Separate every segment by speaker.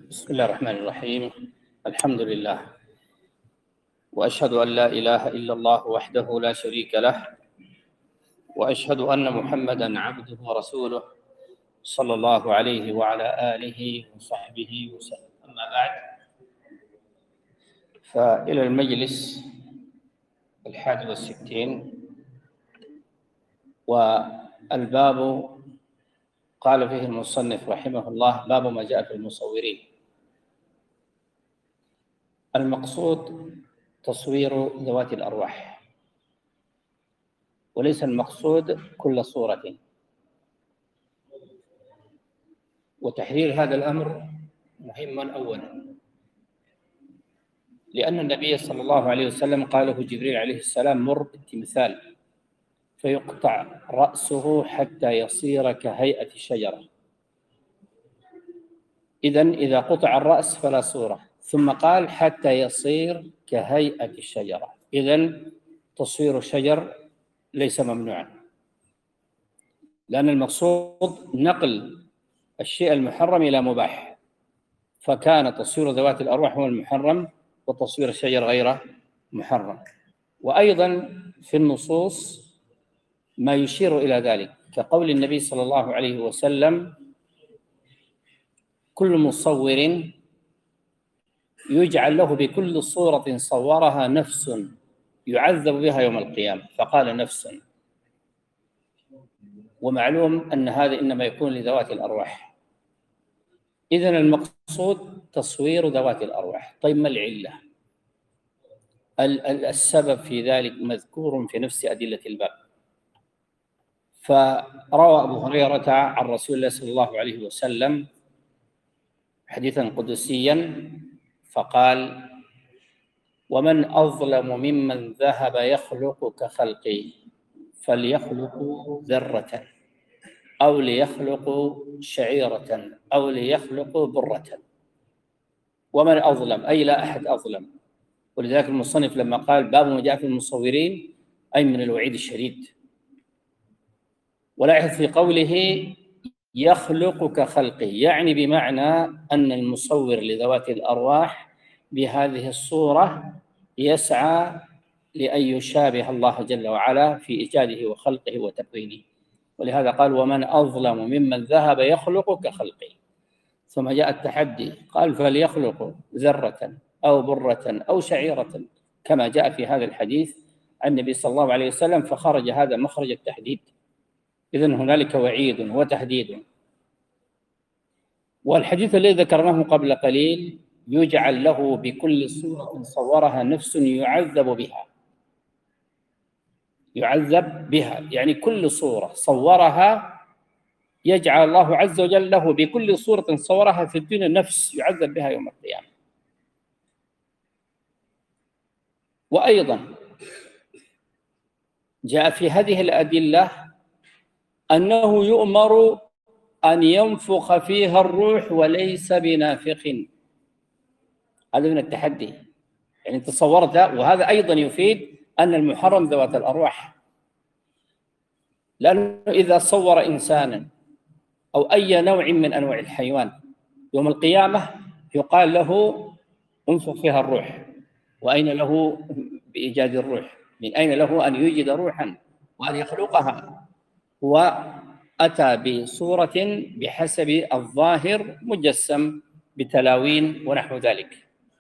Speaker 1: بسم الله الرحمن الرحيم. الحمد لله، وأشهد أن لا إله إلا الله وحده لا شريك له، وأشهد أن محمدًا عبده ورسوله صلى الله عليه وعلى آله وصحبه وسلم. أما بعد، فإلى المجلس 61، والباب قال فيه المصنف رحمه الله: باب ما جاء في المصورين. المقصود تصوير ذوات الأرواح، وليس المقصود كل صورة. وتحرير هذا الأمر مهم أولا، لأن النبي صلى الله عليه وسلم قال له جبريل عليه السلام: مر بالتمثال فيقطع رأسه حتى يصير كهيئة الشجرة. إذا قطع الرأس فلا صورة، ثم قال حتى يصير كهيئة الشجرة. تصوير الشجر ليس ممنوعا، لأن المقصود نقل الشيء المحرم إلى مباح، فكان تصوير ذوات الأرواح هو المحرم، وتصوير الشجر غير محرم. وأيضا في النصوص ما يشير إلى ذلك، كقول النبي صلى الله عليه وسلم: كل مصور يجعل له بكل صورة صورها نفس يعذب بها يوم القيامة. فقال نفس، ومعلوم أن هذا إنما يكون لذوات الأرواح. إذن المقصود تصوير ذوات الأرواح. طيب، ما العلة؟ السبب في ذلك مذكور في نفس أدلة الباب. فروى أبو هريرة عن رسول الله صلى الله عليه وسلم حديثا قدسيا فقال: ومن أظلم ممن ذهب يخلق كخلقي، فليخلق ذرة أو ليخلق شعيرة أو ليخلق برة. ومن أظلم أي لا أحد أظلم. ولذلك المصنف لما قال باب ما جاء في المصورين أي من الوعيد الشديد. ولاحظ في قوله يخلق كخلقه، يعني بمعنى أن المصور لذوات الأرواح بهذه الصورة يسعى لأن يشابه الله جل وعلا في إيجاده وخلقه وتكوينه. ولهذا قال: ومن أظلم ممن ذهب يخلق كخلقه. ثم جاء التحدي، قال: فليخلق ذرة أو برة أو شعيرة، كما جاء في هذا الحديث عن النبي صلى الله عليه وسلم، فخرج هذا مخرج التحديد. إذن هنالك وعيد وتهديد. والحديث الذي ذكرناه قبل قليل: يجعل له بكل صورة صورها نفس يعذب بها، يعني كل صورة صورها يجعل الله عز وجل له بكل صورة صورها في الدنيا نفس يعذب بها يوم القيامة. وأيضا جاء في هذه الأدلة أنه يؤمر أن ينفخ فيها الروح وليس بنافخ. هذا من التحدي، يعني تصورت. وهذا أيضا يفيد أن المحرم ذوات الأرواح، لأنه إذا صور إنسانا أو أي نوع من أنواع الحيوان يوم القيامة يقال له انفخ فيها الروح. وأين له بإيجاد الروح؟ من أين له أن يوجد روحا وأن يخلقها؟ وأتى بصورة بحسب الظاهر مجسم بتلاوين ونحو ذلك.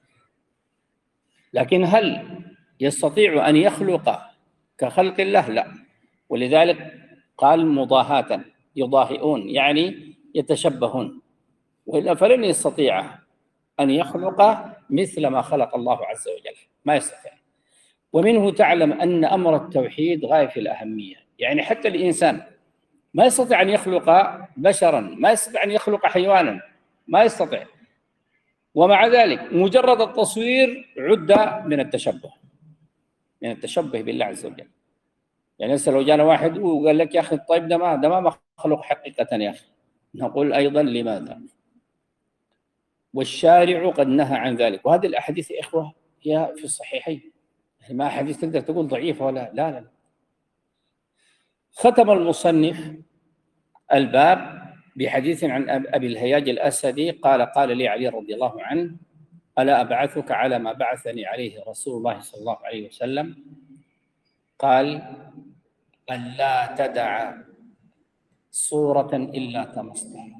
Speaker 1: لكن هل يستطيع أن يخلق كخلق الله؟ لا. ولذلك قال مضاهاة، يضاهئون يعني يتشبهون، وإلا فلن يستطيع أن يخلق مثل ما خلق الله عز وجل، ما يستطيع. ومنه تعلم أن أمر التوحيد غاية في الأهمية. يعني حتى الإنسان ما يستطيع أن يخلق بشرا، ما يستطيع أن يخلق حيوانا، ما يستطيع. ومع ذلك مجرد التصوير عد من التشبه بالله عز وجل. يعني لو جانا واحد وقال لك: يا أخي طيب ده ما مخلوق حقيقة يا أخي، نقول أيضا لماذا؟ والشارع قد نهى عن ذلك. وهذه الأحاديث يا إخوة هي في الصحيحين، ما أحاديث تقدر تقول ضعيفة ولا لا. ختم المصنف الباب بحديث عن أبي الهياج الأسدي قال لي علي رضي الله عنه: ألا أبعثك على ما بعثني عليه رسول الله صلى الله عليه وسلم؟ قال: أن لا تدع صورة إلا طمستها،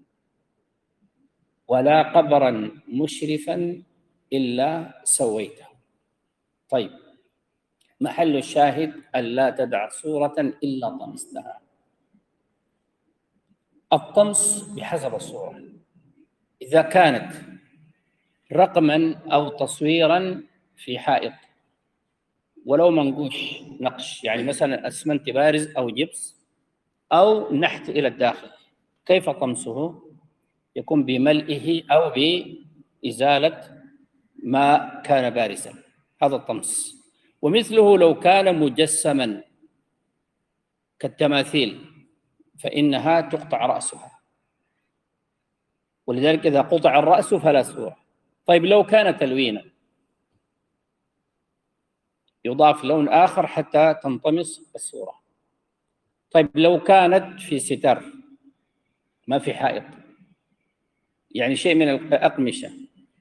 Speaker 1: ولا قبرا مشرفا إلا سويته. طيب، محل الشاهد: أن لا تدع صورة إلا طمستها. الطمس بحسب الصورة، إذا كانت رقما أو تصويرا في حائط ولو منقوش نقش، يعني مثلا أسمنت بارز أو جبس أو نحت إلى الداخل، كيف طمسه؟ يكون بملئه أو بإزالة ما كان بارزا، هذا الطمس. ومثله لو كان مجسما كالتماثيل فإنها تقطع رأسها، ولذلك إذا قطع الرأس فلا صورة. طيب، لو كان تلوينا يضاف لون آخر حتى تنطمس الصورة. طيب، لو كانت في ستار ما في حائط، يعني شيء من الأقمشة،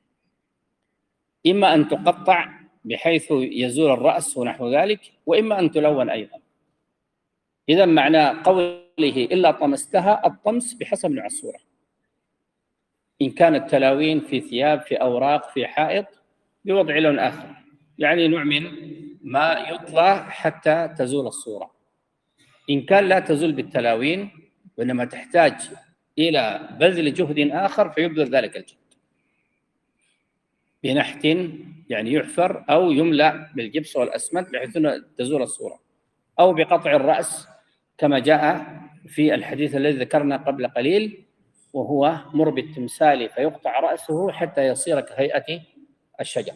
Speaker 1: إما أن تقطع بحيث يزول الرأس ونحو ذلك، وإما أن تلون أيضا. إذا معنى قوله إلا طمستها الطمس بحسب نوع الصورة. إن كانت تلاوين في ثياب، في أوراق، في حائط، بوضع لون آخر، يعني نوع من ما يطلى حتى تزول الصورة. إن كان لا تزول بالتلاوين وإنما تحتاج إلى بذل جهد آخر فيبذل ذلك الجهد بنحت، يعني يحفر أو يملأ بالجبس والأسمنت بحيث تزول الصورة، أو بقطع الرأس كما جاء في الحديث الذي ذكرنا قبل قليل، وهو مر بالتمثال فيقطع رأسه حتى يصير كهيئة الشجر.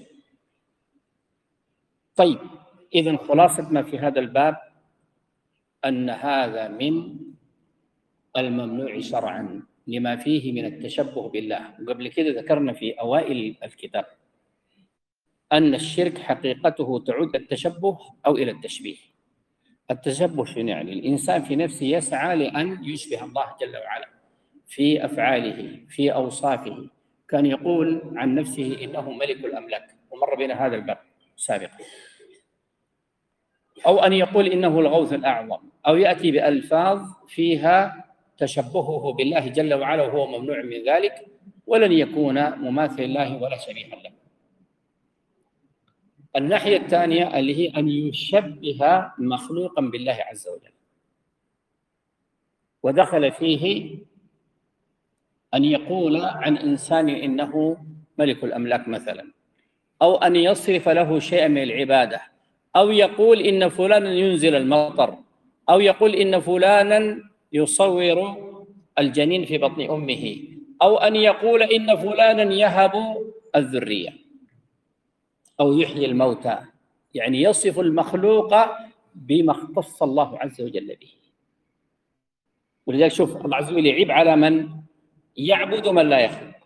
Speaker 1: طيب، إذن خلاصة ما في هذا الباب أن هذا من الممنوع شرعا لما فيه من التشبه بالله. وقبل كده ذكرنا في أوائل الكتاب أن الشرك حقيقته تعود إلى التشبه أو إلى التشبيه. التشبه شنو يعني؟ الإنسان في نفسه يسعى لأن يشبه الله جل وعلا في أفعاله، في أوصافه. كان يقول عن نفسه إنه ملك الأملاك، ومر بنا هذا الباب سابقا. أو أن يقول إنه الغوث الأعظم، أو يأتي بألفاظ فيها تشبهه بالله جل وعلا وهو ممنوع من ذلك، ولن يكون مماثل الله ولا شبيها له. الناحية الثانية اللي هي أن يشبه مخلوقا بالله عز وجل، ودخل فيه أن يقول عن إنسان إنه ملك الأملاك مثلا، أو أن يصرف له شيئا من العبادة، أو يقول إن فلانا ينزل المطر، أو يقول إن فلانا يصور الجنين في بطن أمه، أو أن يقول إن فلانا يهب الذرية أو يحيي الموتى، يعني يصف المخلوق بما اختص الله عز وجل به. ولذلك شوف الله عز وجل يعيب على من يعبد من لا يخلق.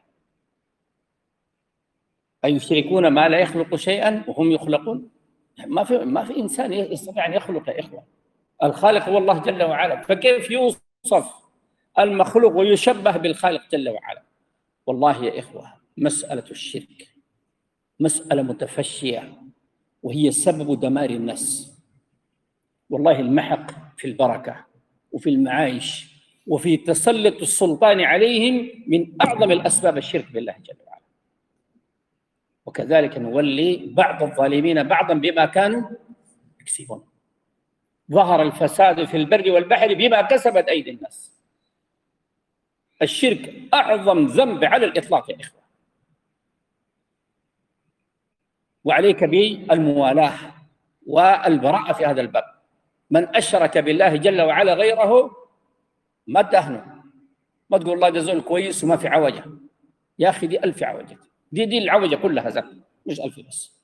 Speaker 1: أيشركون ما لا يخلق شيئا وهم يخلقون؟ ما في إنسان يستطيع أن يخلق يا إخوة. الخالق هو الله جل وعلا، فكيف يوصف المخلوق ويشبه بالخالق جل وعلا؟ والله يا إخوة، مسألة الشرك مسألة متفشية، وهي سبب دمار الناس. والله المحق في البركة وفي المعايش وفي تسلط السلطان عليهم من أعظم الأسباب الشرك بالله جل وعلا. وكذلك نولي بعض الظالمين بعضا بما كانوا يكسبون. ظهر الفساد في البر والبحر بما كسبت أيدي الناس. الشرك أعظم ذنب على الإطلاق يا إخوة. وعليك بالموالاة والبراءة في هذا الباب. من أشرك بالله جل وعلا غيره ما تهنه، ما تقول الله جزاء كويس وما في عوجة. يا أخي دي 1000 عوجة، دي العوجة كلها زكاة، مش 1000 بس.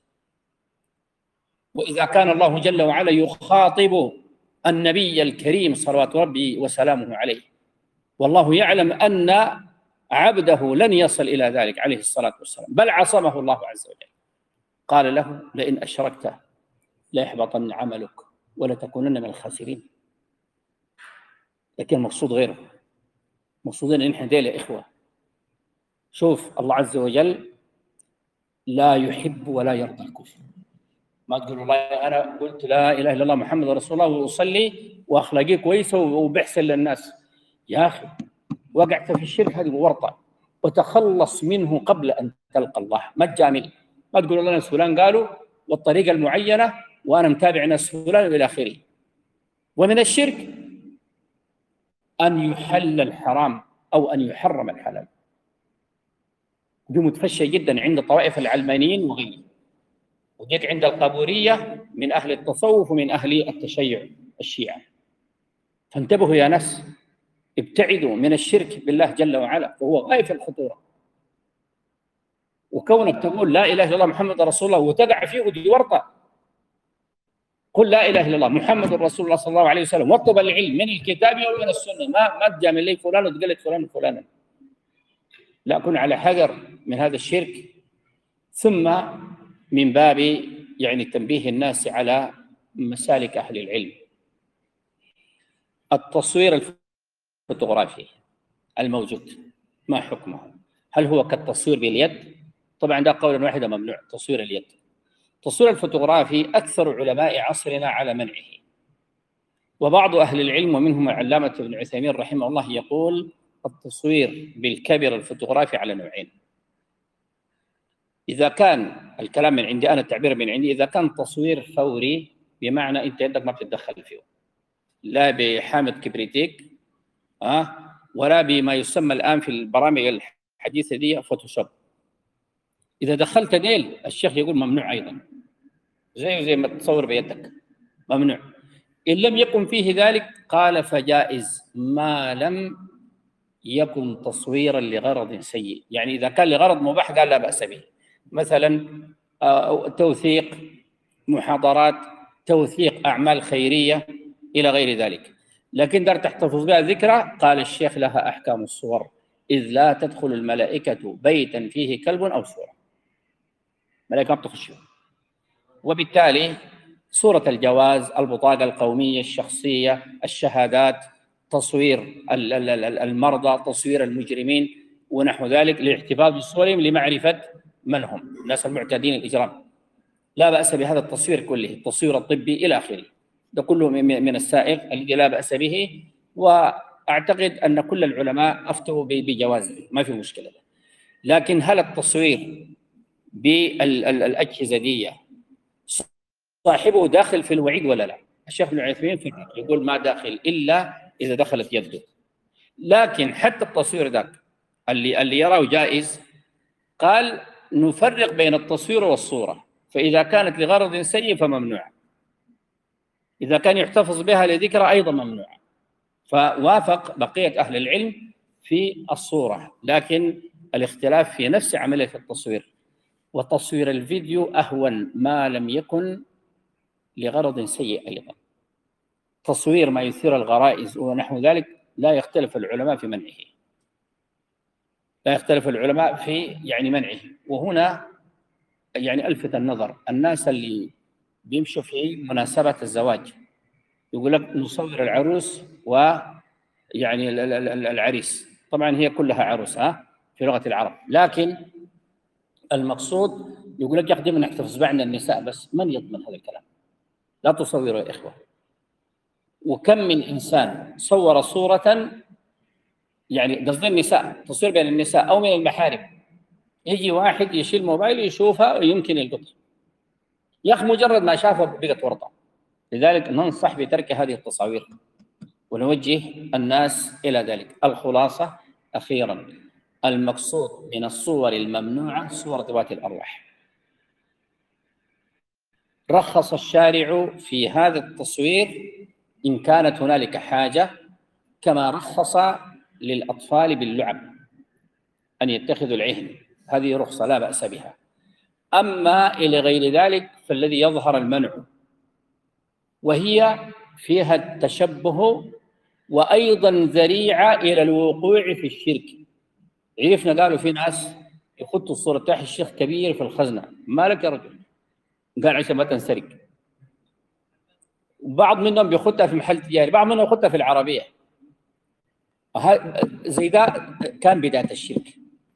Speaker 1: وإذا كان الله جل وعلا يخاطب النبي الكريم صلوات ربي وسلامه عليه، والله يعلم أن عبده لن يصل إلى ذلك عليه الصلاة والسلام، بل عصمه الله عز وجل. قال له: لئن أشركت ليحبطن عملك ولتكونن من الخاسرين. لكن المقصود غيره. مقصودين إن إحنا ديل يا إخوة. شوف الله عز وجل لا يحب ولا يرضى الكفر. ما تقول والله أنا قلت لا إله إلا الله محمد رسول الله وأصلي وأخلاقي كويسة وبحسن للناس. يا أخي وقعت في الشرك هذه ورطة، وتخلص منه قبل أن تلقى الله. ما تجامل، ما تقول والله ناس فلان قالوا والطريقة المعينة وأنا متابع ناس فلان إلى آخره. ومن الشرك أن يحل الحرام أو أن يحرم الحلال. دي متفشى جدا عند طوائف العلمانيين وغيرهم، وديك عند القبورية من أهل التصوف ومن أهل التشيع الشيعة. فانتبهوا يا ناس، ابتعدوا من الشرك بالله جل وعلا، فهو غاية في الخطورة. وكونك تقول لا إله إلا الله محمد رسول الله وتقع فيه ودي ورطة. قل لا إله إلا الله محمد رسول الله صلى الله عليه وسلم، واطلب العلم من الكتاب ومن السنة. ما تجامل لي فلان وتقلد فلان وفلانا. لا، كن على حذر من هذا الشرك. ثم من باب يعني تنبيه الناس على مسالك أهل العلم، التصوير الفوتوغرافي الموجود ما حكمه؟ هل هو كالتصوير باليد؟ طبعا ده قولا واحدا ممنوع تصوير اليد. التصوير الفوتوغرافي أكثر علماء عصرنا على منعه، وبعض أهل العلم ومنهم العلامة ابن عثيمين رحمه الله يقول التصوير بالكاميرا الفوتوغرافي على نوعين. إذا كان الكلام من عندي أنا، التعبير من عندي، إذا كان تصوير فوري بمعنى أنت يدك ما بتتدخل فيه، لا بحامض كبريتيك ولا بما يسمى الآن في البرامج الحديثة دي فوتوشوب. إذا دخلت ديل الشيخ يقول ممنوع أيضا، زي ما تصور بيدك ممنوع. إن لم يكن فيه ذلك قال فجائز ما لم يكن تصويرا لغرض سيء. يعني إذا كان لغرض مباح قال لا بأس به، مثلا توثيق محاضرات، توثيق أعمال خيرية إلى غير ذلك. لكن دار تحتفظ بها ذكرى، قال الشيخ لها أحكام الصور، إذ لا تدخل الملائكة بيتا فيه كلب أو صورة. ملائكة ما بتخش. وبالتالي صورة الجواز، البطاقة القومية، الشخصية، الشهادات، تصوير المرضى، تصوير المجرمين ونحو ذلك للاحتفاظ بصورهم لمعرفة من هم الناس المعتادين الإجرام، لا بأس بهذا التصوير كله، التصوير الطبي إلى آخره. ده كله من السائغ الذي لا بأس به، وأعتقد أن كل العلماء أفتوا بجوازه، ما في مشكلة. لكن هل التصوير بالأجهزة دي صاحبه داخل في الوعيد ولا لا؟ الشيخ ابن عثيمين يقول ما داخل إلا إذا دخلت يده. لكن حتى التصوير ذاك اللي يراه جائز، قال نفرق بين التصوير والصورة، فإذا كانت لغرض سيء فممنوع، إذا كان يحتفظ بها لذكرى أيضا ممنوع. فوافق بقية أهل العلم في الصورة، لكن الاختلاف في نفس عملية التصوير. وتصوير الفيديو أهون ما لم يكن لغرض سيء أيضا. تصوير ما يثير الغرائز ونحو ذلك لا يختلف العلماء في منعه، لا يختلف العلماء في يعني منعه. وهنا يعني ألفت النظر الناس اللي بيمشوا في مناسبة الزواج، يقول لك نصور العروس ويعني العريس، طبعا هي كلها عروس في لغة العرب، لكن المقصود يقول لك يا أخي نحتفظ بعنا النساء بس. من يضمن هذا الكلام؟ لا تصوروا يا إخوة. وكم من إنسان صور صورة، يعني قصدي النساء، تصوير بين النساء أو من المحارم، يجي واحد يشيل موبايل يشوفها ويمكن يلقطها، يا أخي مجرد ما شافها بقت ورطة. لذلك ننصح بترك هذه التصاوير ونوجه الناس إلى ذلك. الخلاصة أخيرا، المقصود من الصور الممنوعة صور ذوات الأرواح. رخص الشارع في هذا التصوير إن كانت هنالك حاجة، كما رخص للأطفال باللعب أن يتخذوا العهن، هذه رخصة لا بأس بها. أما إلى غير ذلك فالذي يظهر المنع، وهي فيها التشبه وأيضا ذريعة إلى الوقوع في الشرك. عرفنا قالوا في ناس يخطوا الصورة تاع الشيخ كبير في الخزنة، ما لك يا رجل، قال عشان ما تنسرق. وبعض منهم بيخطها في محل تجاري، بعض منهم يخطها في العربية. زي ده كان بداية الشرك.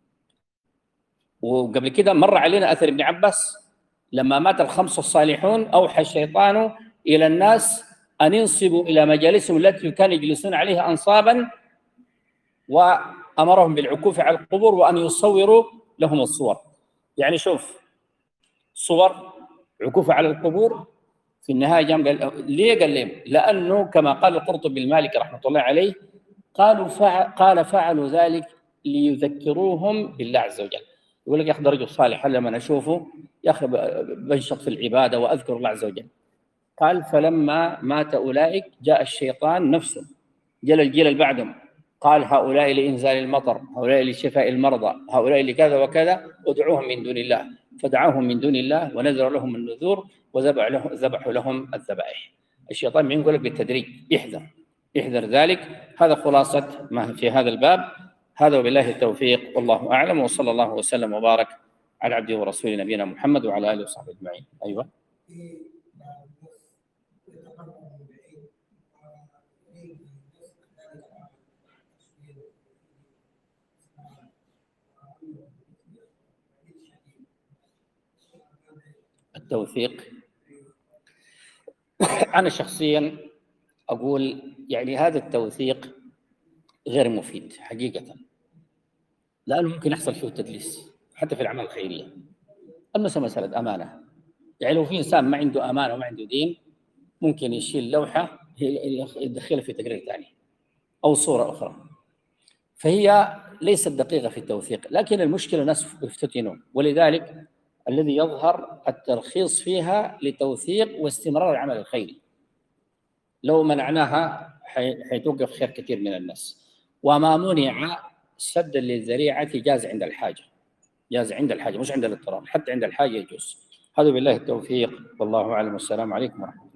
Speaker 1: وقبل كده مر علينا أثر ابن عباس لما مات الخمس الصالحون أوحى الشيطان إلى الناس أن ينصبوا إلى مجالسهم التي كانوا يجلسون عليها أنصابا، وأمرهم بالعكوف على القبور وأن يصوروا لهم الصور. يعني شوف، صور، عكوف على القبور، في النهاية قام قال ليه؟ قال لهم لأنه كما قال القرطبي المالكي رحمة الله عليه، قال فعلوا ذلك ليذكروهم بالله عز وجل. يقول لك يا أخي ده رجل صالح، لما أشوفه يا أخي بنشط في العبادة وأذكر الله عز وجل. قال فلما مات أولئك جاء الشيطان نفسه، جاء الجيل اللي بعدهم، قال هؤلاء لإنزال المطر، هؤلاء لشفاء المرضى، هؤلاء لكذا وكذا، ادعوهم من دون الله. فدعوهم من دون الله ونذر لهم النذور وذبحوا لهم الذبائح. الشيطان يقول لك بالتدريج احذر ذلك. هذا خلاصة ما في هذا الباب. هذا وبالله التوفيق، والله أعلم، وصلى الله وسلم وبارك على عبده ورسوله نبينا محمد وعلى آله وصحبه أجمعين. أيوة. التوثيق، أنا شخصيا أقول يعني هذا التوثيق غير مفيد حقيقة، لأنه ممكن يحصل فيه تدليس حتى في الأعمال الخيرية. المسألة مسألة أمانة، يعني لو في إنسان ما عنده أمانة وما عنده دين ممكن يشيل لوحة يدخلها في تقرير ثاني أو صورة أخرى، فهي ليست دقيقة في التوثيق. لكن المشكلة الناس يفتتنون، ولذلك الذي يظهر الترخيص فيها لتوثيق واستمرار العمل الخيري. لو منعناها حيتوقف خير كثير من الناس. وما منع سدا للذريعة جاز عند الحاجة، جاز عند الحاجة مش عند الاضطرار، حتى عند الحاجة يجوز. هذا بالله التوفيق، والله أعلم، والسلام عليكم ورحمة الله.